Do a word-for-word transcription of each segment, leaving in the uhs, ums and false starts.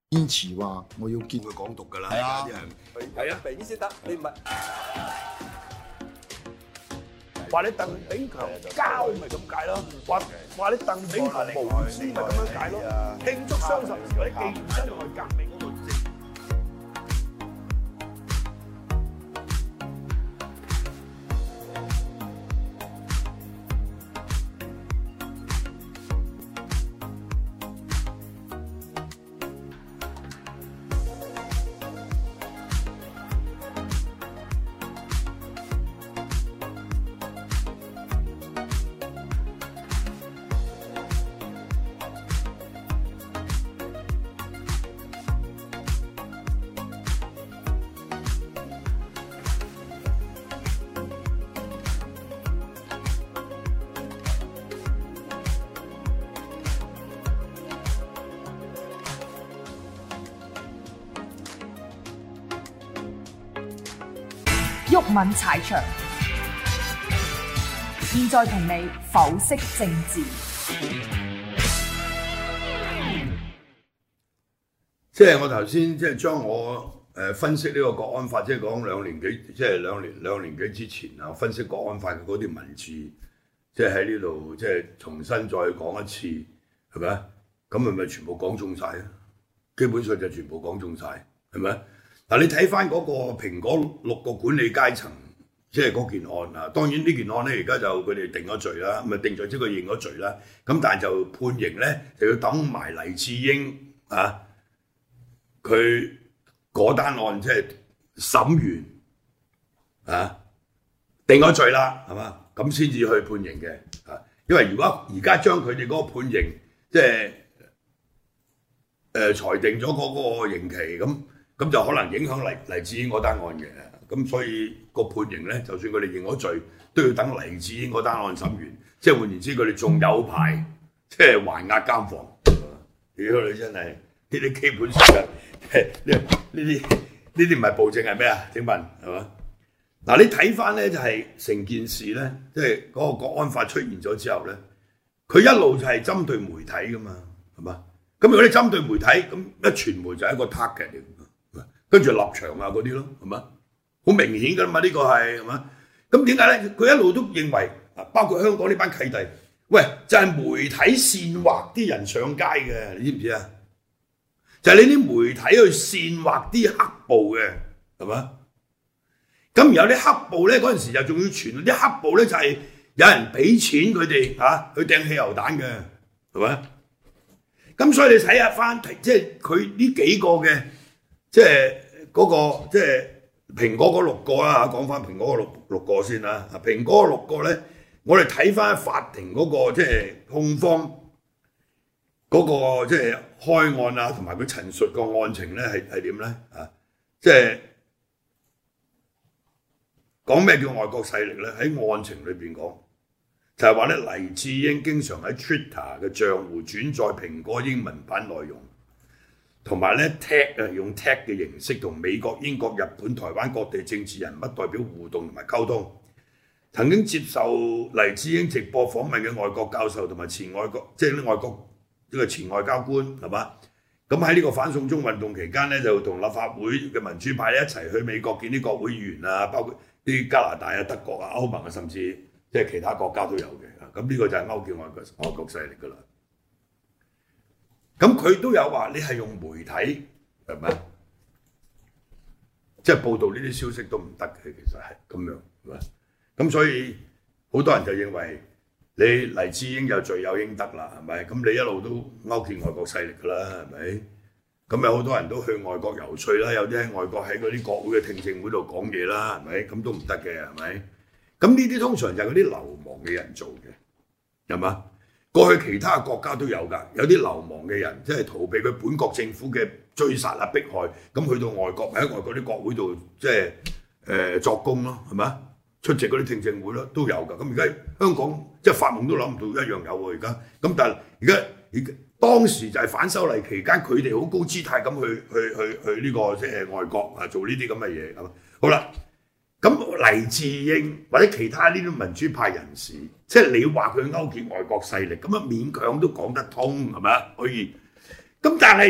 堅持話我要見佢港獨㗎啦， 係啊啲人係啊，俾先得，你唔係話你鄧炳強交咪咁解咯，話話你鄧炳強無知咪咁樣解咯，慶祝雙十年或者紀念辛亥革命嗰個政。 毓民踩場，現在同你剖析政治。 即係我頭先即係將我誒分析呢個國安法，即係講兩年幾，即係兩年兩年幾之前啊，分析國安法嘅嗰啲文字，即係喺呢度即係重新再講一次，係咪啊？咁係咪全部講中晒啊？基本上就全部講中晒，係咪？嗱，你睇翻嗰個蘋果六個管理階層，即係嗰件案啊。當然呢件案咧，而家就佢哋定咗罪啦，咪定罪即係佢認咗罪啦。咁但係就判刑咧，就要等埋黎智英啊，佢嗰單案即係審完啊，定咗罪啦，係嘛？咁先至去判刑嘅啊。因為如果而家將佢哋嗰個判刑，即係誒、呃、裁定咗嗰個刑期咁。咁就可能影響黎黎智英嗰單案嘅，咁所以個判刑咧，就算佢哋認咗罪，都要等黎智英嗰單案審完，即係換言之，佢哋仲有排，即係還押監房。屌你真係呢啲基本上呢呢啲呢啲唔係暴政係咩啊？請問係嘛？嗱，你睇翻咧就係成件事咧，即係嗰個國安法出現咗之後咧，佢一路就係針對媒體噶嘛，係嘛？咁如果你針對媒體，咁一傳媒就係一個 target 嚟。跟住立場啊嗰啲咯，係嘛？好明顯㗎嘛，呢、這個係係嘛？咁點解咧？佢一路都認為啊，包括香港呢班契弟，喂，就係、是、媒體煽惑啲人上街嘅，你知唔知啊？就係、是、你啲媒體去煽惑啲黑暴嘅，係嘛？咁然後啲黑暴咧嗰陣時就仲要傳啲黑暴咧就係、是、有人俾錢佢哋嚇去掟汽油彈嘅，係咪？咁所以你睇下翻，即係佢呢幾個嘅。即係嗰、那個即係蘋果嗰六個啦嚇，講翻蘋果嗰六六個先啦。啊，蘋果嗰六個咧，我哋睇翻法庭嗰、那個即係控方嗰、那個即係開案啊，同埋佢陳述個案情咧係係點咧啊？即係講咩叫外國勢力咧？喺案情裏邊講就係話咧，黎智英經常喺 Twitter 嘅賬戶轉載蘋果英文版內容。同埋咧 tag 啊，用 tag 嘅形式同美國、英國、日本、台灣各地政治人物代表互動同埋溝通。曾經接受黎智英直播訪問嘅外國教授同埋前外國，即係啲外國呢個前外交官係嘛？咁喺呢個反送中運動期間咧，就同立法會嘅民主派一齊去美國見啲國會議員啊，包括啲加拿大啊、德國啊、歐盟啊，甚至即係其他國家都有嘅。咁呢個就係勾結外國外國勢力㗎啦。咁佢都有話你係用媒體係咪？即係報導呢啲消息都唔得嘅，其實係咁樣係咪？咁所以好多人就認為你黎智英有罪有應得啦，係咪？咁你一路都勾結外國勢力㗎啦，係咪？咁有好多人都去外國遊說啦，有啲喺外國喺嗰啲國會嘅聽證會度講嘢啦，係咪？咁都唔得嘅，係咪？咁呢啲通常就係嗰啲流亡嘅人做嘅，係嘛？過去其他國家都有㗎，有啲流亡嘅人即係逃避佢本國政府嘅追殺啊迫害，咁去到外國喺外國啲國會度即係誒、呃、作供咯，係咪？出席嗰啲聽證會咯都有㗎。咁而家香港即係發夢都諗唔到一樣有喎而家。咁但係而家而家當時就係反修例期間，佢哋好高姿態咁去去去去呢、這個即係外國啊做呢啲咁嘅嘢咁。好啦。咁黎智英或者其他呢啲民主派人士，即係你話佢勾結外國勢力，咁啊勉強都講得通係咪啊？可以。咁但係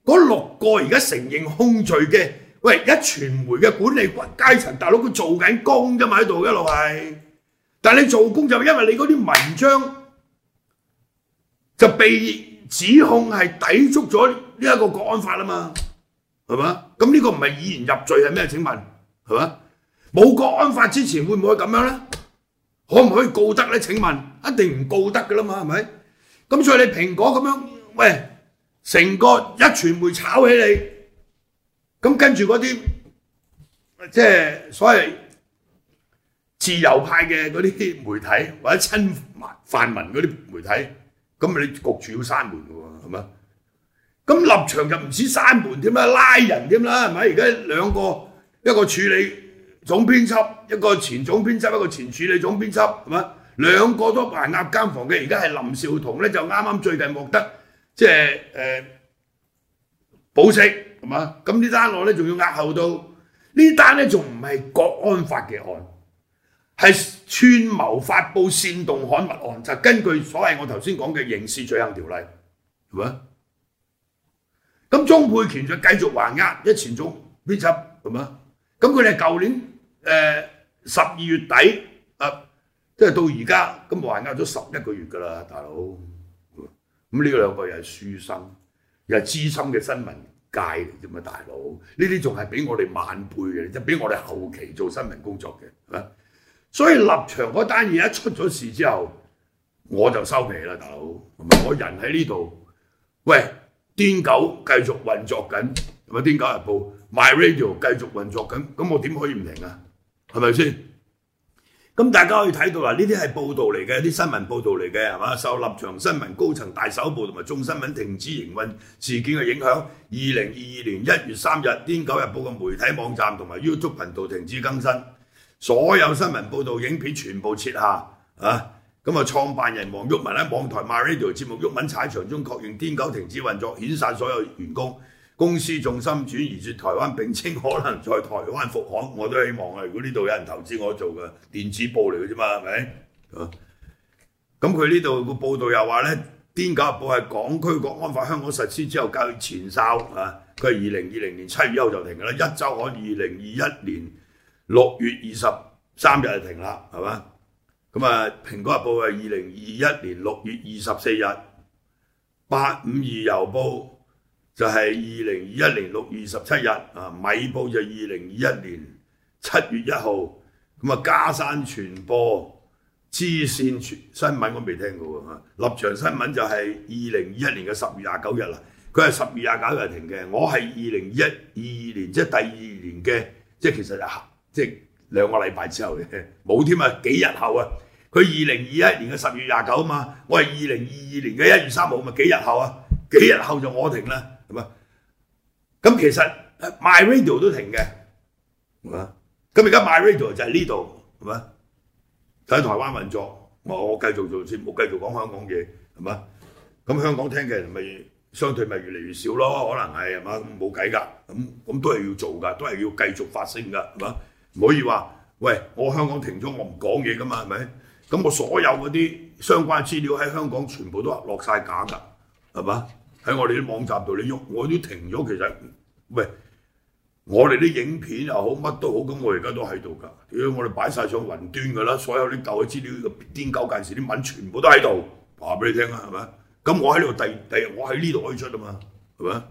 嗰六個而家承認控罪嘅，喂，一傳媒嘅管理階層，大佬佢做緊工啫嘛，喺度一路係，但係你做工就因為你嗰啲文章就被指控係抵觸咗呢一個國安法啊嘛，係嘛？咁呢個唔係以言入罪係咩？請問係嘛？冇國安法之前會唔會咁樣咧？可唔可以告得咧？請問一定唔告得噶啦嘛，係咪？咁所以你蘋果咁樣，喂，成個一傳媒炒起你，咁跟住嗰啲即係所謂自由派嘅嗰啲媒體或者親泛民嗰啲媒體，咁你焗住要閂門嘅喎，係嘛？咁立場就唔止閂門添啦，拉人添啦，係咪？而家兩個一個處理總編輯，一個前總編輯，一個前處理總編輯，係嘛？兩個都還押監房嘅，而家係林紹桐咧就啱啱最近獲得即係誒保釋，係嘛？咁呢單案咧仲要押後到呢單咧仲唔係國安法嘅案，係串謀發布煽動刊物案，就根據所謂我頭先講嘅刑事罪行條例，係咪？咁鍾沛權就繼續還押一前總編輯，係嘛？咁佢哋舊年誒十二月底啊，即係到而家咁還押咗十一個月㗎啦，大佬。咁呢兩個又係書生，又係資深嘅新聞界嚟啫嘛，大佬。呢啲仲係比我哋晚輩嘅，即係比我哋後期做新聞工作嘅，係嘛？所以立場嗰單嘢一出咗事之後，我就收皮啦，大佬。我人喺呢度，喂，癲狗繼續運作緊，係咪？癲狗日報、My Radio 繼續運作緊，咁我點可以唔停啊？係咪先？咁大家可以睇到啦，呢啲係報道嚟嘅，啲新聞報道嚟嘅，係嘛？受立場新聞高層大手部同埋眾新聞停止營運事件嘅影響，二零二二年一月三日，癲狗日報嘅媒體網站同埋 YouTube 頻道停止更新。所有新聞報導影片全部撤下啊！咁啊，創辦人黃毓民喺網台 MyRadio 節目《毓民踩場》中確認癲狗停止運作，遣散所有員工，公司重心轉移至台灣，並稱可能在台灣復刊。我都希望啊，如果呢度有人投資我做嘅電子報嚟嘅啫嘛，係咪？啊，咁佢呢度個報導又話咧，癲狗日報係港區國安法香港實施之後較前哨啊，佢係二零二零年七月一號就停㗎啦，一週刊二零二一年六月二十三日就停啦，係嘛？咁啊，蘋果日報係二零二一年六月二十四日，八五二郵報就係二零二一年六月二十七日，啊，米報就二零二一年七月一號，咁啊，嘉山傳播、支線新聞我未聽過喎，立場新聞就係二零二一年嘅十月廿九日啦，佢係十月廿九日停嘅，我係二零一二年即係第二年嘅，即係其實係即係兩個禮拜之後嘅，冇添啊，幾日後啊！佢二零二一年嘅十月廿九啊嘛，我係二零二二年嘅一月三號，咪幾日後啊？幾日後就我停啦，係嘛？咁其實 My Radio 都停嘅，係嘛？咁而家 My Radio 就係呢度，係嘛？就喺台灣運作，我我繼續做節目，繼續講香港嘢，係嘛？咁香港聽嘅人咪相對咪越嚟越少咯，可能係係嘛？冇計㗎，咁咁都係要做㗎，都係要繼續發聲㗎，係嘛？唔可以話喂，我香港停咗，我唔講嘢㗎嘛，係咪？咁我所有嗰啲相關資料喺香港全部都落晒架㗎，係嘛？喺我哋啲網站度你喐，我都停咗。其實喂，我哋啲影片又好，乜都好，咁我而家都喺度㗎。屌，我哋擺晒上雲端㗎啦，所有啲舊嘅資料，癲狗近時啲文全部都喺度，話俾你聽啦，係咪？咁我喺呢度第第日我喺呢度可以出啊嘛，係咪？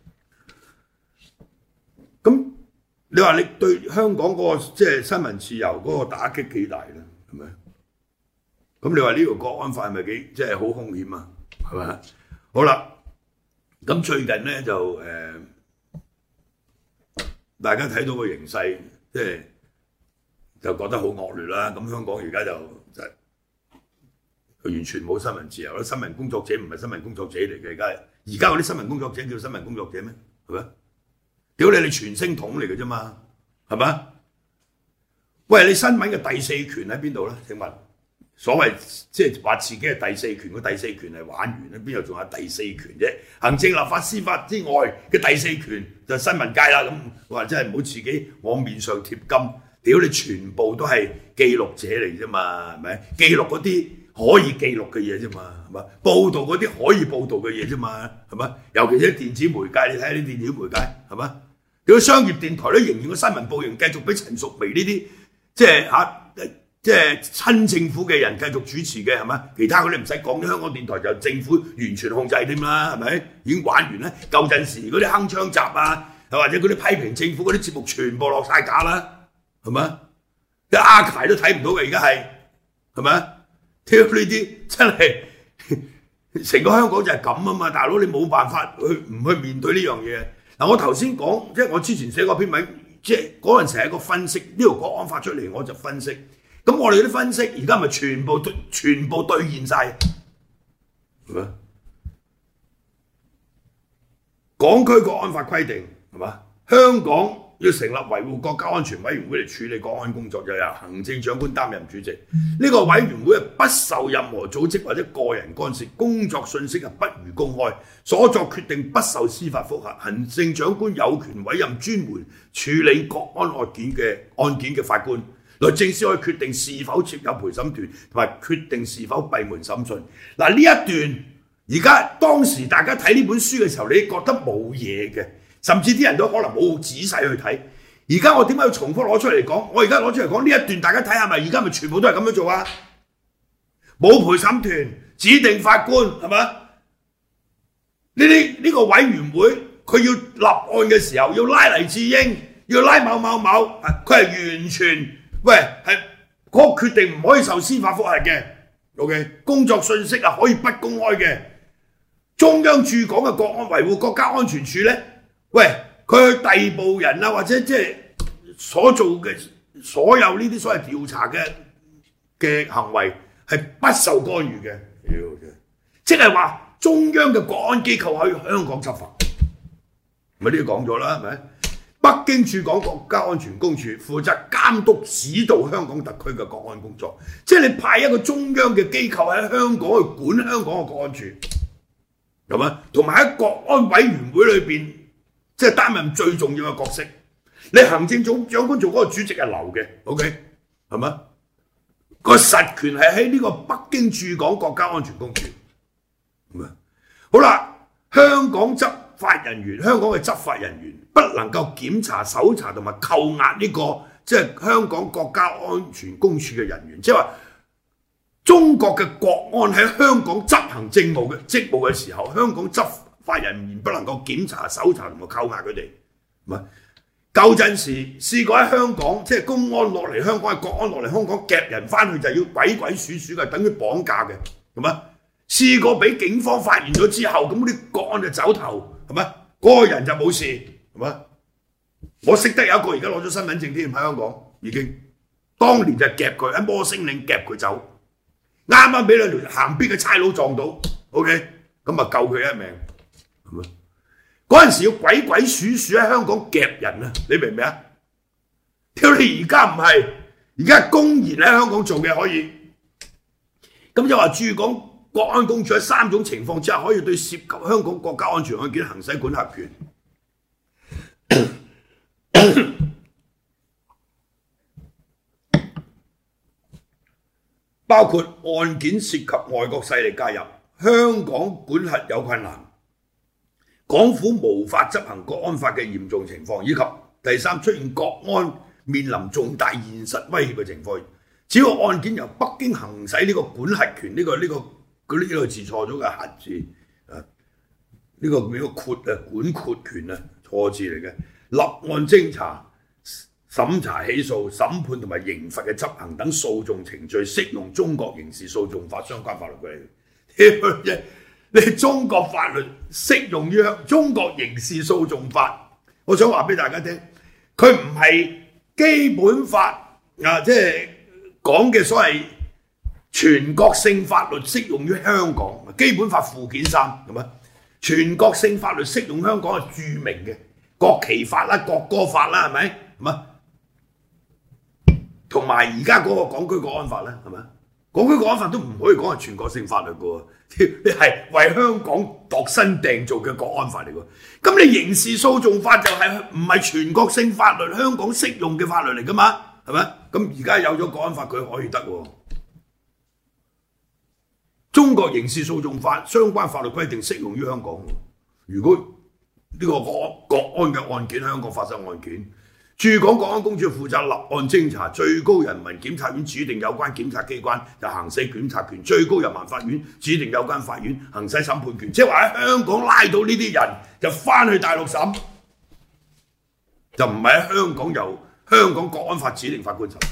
咁你話你對香港嗰個即係新聞自由嗰個打擊幾大咧？係咪？咁你話呢個國安法係咪幾即係好兇險啊？係咪？好啦，咁最近咧就誒、呃，大家睇到個形勢，即係就覺得好惡劣啦。咁香港而家就就完全冇新聞自由啦。新聞工作者唔係新聞工作者嚟嘅，而家而家嗰啲新聞工作者叫新聞工作者咩？係咪？屌你！你傳聲筒嚟嘅啫嘛，係咪？喂，你新聞嘅第四權喺邊度咧？請問？所謂即係話自己係第四權，個第四權係玩完啦，邊度仲有第四權啫？行政、立法、司法之外嘅第四權就新聞界啦。咁話真係唔好自己往面上貼金，屌你全部都係記錄者嚟啫嘛，係咪？記錄嗰啲可以記錄嘅嘢啫嘛，係嘛？報導嗰啲可以報導嘅嘢啫嘛，係嘛？尤其是電子媒介，你睇下啲電子媒介係嘛？如果商業電台咧，仍然個新聞報仍繼續俾陳淑薇呢啲即係嚇、啊、即係親政府嘅人繼續主持嘅係嘛？其他嗰啲唔使講，香港電台就政府完全控制添啦，係咪？已經玩完啦。舊陣時嗰啲鏗鏘集啊，或者嗰啲批評政府嗰啲節目全部落晒架啦，係嘛？啲阿楷都睇唔到嘅，而家係係咪？挑呢啲真係成個香港就係咁啊嘛，大佬你冇辦法去唔去面對呢樣嘢。嗱，我頭先講，即係我之前寫過篇文，即係嗰陣時係一個分析，呢條國安法出嚟我就分析。咁我哋嗰啲分析而家咪全部全部兌現晒，係咪？港區國安法規定係嘛？香港要成立維護國家安全委員會嚟處理國安工作，就由行政長官擔任主席。呢個委員會係不受任何組織或者個人干涉，工作信息係不予公開，所作決定不受司法覆核。行政長官有權委任專門處理國安案件嘅案件嘅法官。律政司可以決定是否設有陪審團，同埋決定是否閉門審訊。嗱，呢一段而家當時大家睇呢本書嘅時候，你覺得冇嘢嘅。甚至啲人都可能冇仔細去睇。而家我點解要重複攞出嚟講？我而家攞出嚟講呢一段，大家睇下咪，而家咪全部都係咁樣做啊！冇陪審團，指定法官係嘛？呢啲呢個委員會佢要立案嘅時候，要拉黎智英，要拉某某某，佢係完全喂係嗰個決定唔可以受司法覆核嘅。OK， 工作信息啊可以不公開嘅。中央駐港嘅國安維護國家安全處咧。喂，佢去逮捕人啊，或者即係所做嘅所有呢啲所謂調查嘅嘅行為係不受干預嘅，即係話中央嘅國安機構喺香港執法，咪呢啲講咗啦，係咪？北京駐港國家安全公署負責監督指導香港特區嘅國安工作，即係你派一個中央嘅機構喺香港去管香港嘅國安處，係咪？同埋喺國安委員會裏邊。即係擔任最重要嘅角色，你行政總長官做嗰個主席係流嘅 ，OK 係咪？個實權係喺呢個北京駐港國家安全公署，咁啊，好啦，香港執法人員，香港嘅執法人員不能夠檢查、搜查同埋扣押呢個即係香港國家安全公署嘅人員，即係話中國嘅國安喺香港執行政務嘅職務嘅時候，香港執法人員不能夠檢查、搜查同埋扣押佢哋，唔係舊陣時試過喺香港，即係公安落嚟香港，係國安落嚟香港夾人翻去就要鬼鬼祟祟嘅，等於綁架嘅，係咪？試過俾警方發現咗之後，咁啲國安就走頭，係咪？嗰、那個人就冇事，係咪？我識得有一個而家攞咗身份證添喺香港，已經當年就夾佢喺摩星嶺夾佢走，啱啱俾兩條行邊嘅差佬撞到 ，OK， 咁啊救佢一命。嗰陣時要鬼鬼祟祟喺香港夾人啊！你明唔明啊？屌你而家唔係，而家公然喺香港做嘅可以。咁就話駐港國安公署喺三種情況之下可以對涉及香港國家安全案件行使管轄權。包括案件涉及外國勢力介入，香港管轄有困難。港府無法執行國安法嘅嚴重情況，以及第三出現國安面臨重大現實威脅嘅情況，只要案件由北京行使呢個管轄權，呢、這個呢、這個嗰呢、這個字錯咗嘅轄字啊，呢、這個呢個括啊管轄權啊錯字嚟嘅，立案偵查、審查起訴、審判同埋刑罰嘅執行等訴訟程序，適用中國刑事訴訟法相關法律規定。你中國法律適用於中國刑事訴訟法，我想話俾大家聽，佢唔係基本法啊，即係講嘅所謂全國性法律適用於香港。基本法附件三係咪？全國性法律適用香港係著名嘅國旗法啦、國歌法啦，係咪？係嘛？同埋而家嗰個港區國安法咧，係咪？港區國安法都唔可以講係全國性法律嘅喎，你係為香港度身訂造嘅國安法嚟嘅。咁你刑事訴訟法就係唔係全國性法律，香港適用嘅法律嚟㗎嘛？係咪？咁而家有咗國安法，佢可以得喎。 中國刑事訴訟法相關法律規定適用於香港。如果呢個國國安嘅案件喺香港發生案件，駐港國安公署負責立案偵查，最高人民檢察院指定有關檢察機關就行使檢察權，最高人民法院指定有關法院行使審判權。即係話喺香港拉到呢啲人就翻去大陸審，就唔係喺香港由香港國安法指定法官審。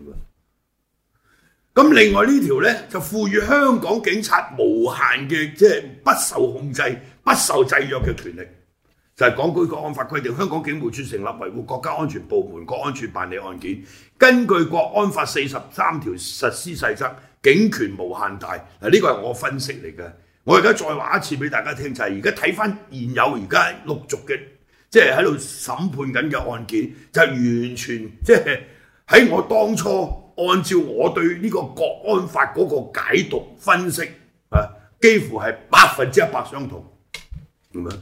咁另外呢條咧就賦予香港警察無限嘅即係不受控制、不受制約嘅權力。就係港區國安法規定，香港警務處成立維護國家安全部門，國安處辦理案件，根據國安法四十三條實施細則，警權無限大。嗱，呢個係我分析嚟嘅。我而家再話一次俾大家聽，就係而家睇翻現有而家陸續嘅，即係喺度審判緊嘅案件，就係完全即係喺我當初按照我對呢個國安法嗰個解讀分析啊，幾乎係百分之一百相同，係咪？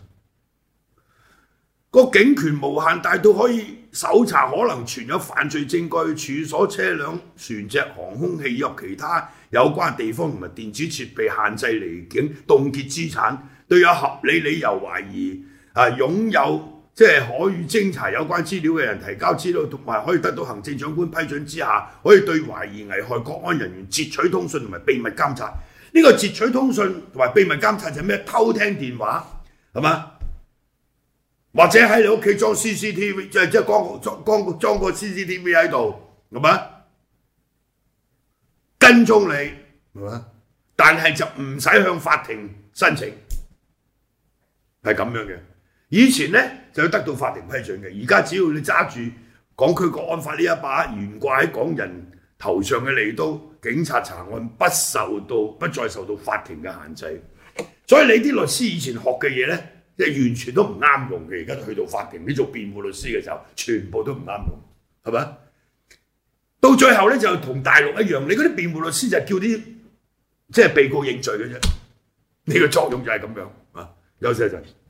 個警權無限大到可以搜查可能存有犯罪證據、處所、車輛、船隻、航空器及其他有關地方同埋電子設備，限制離境、凍結資產，對有合理理由懷疑啊擁有即係可以偵查有關資料嘅人提交資料，同埋可以得到行政長官批准之下，可以對懷疑危害國安人員截取通訊同埋秘密監察。呢、這個截取通訊同埋秘密監察就係咩？偷聽電話係嘛？或者喺你屋企裝 C C T V， 即係即係裝裝裝裝個 C C T V 喺度，係嘛？跟蹤你，係嘛？但係就唔使向法庭申請，係咁樣嘅。以前咧就要得到法庭批准嘅，而家只要你揸住港區國安法呢一把懸掛喺港人頭上嘅利刀，警察查案不受到不再受到法庭嘅限制。所以你啲律師以前學嘅嘢咧，即係完全都唔啱用嘅，而家去到法庭，你做辯護律師嘅時候，全部都唔啱用，係咪？到最後咧就同大陸一樣，你嗰啲辯護律師就叫啲即係被告認罪嘅啫，你嘅作用就係咁樣啊，休息一陣。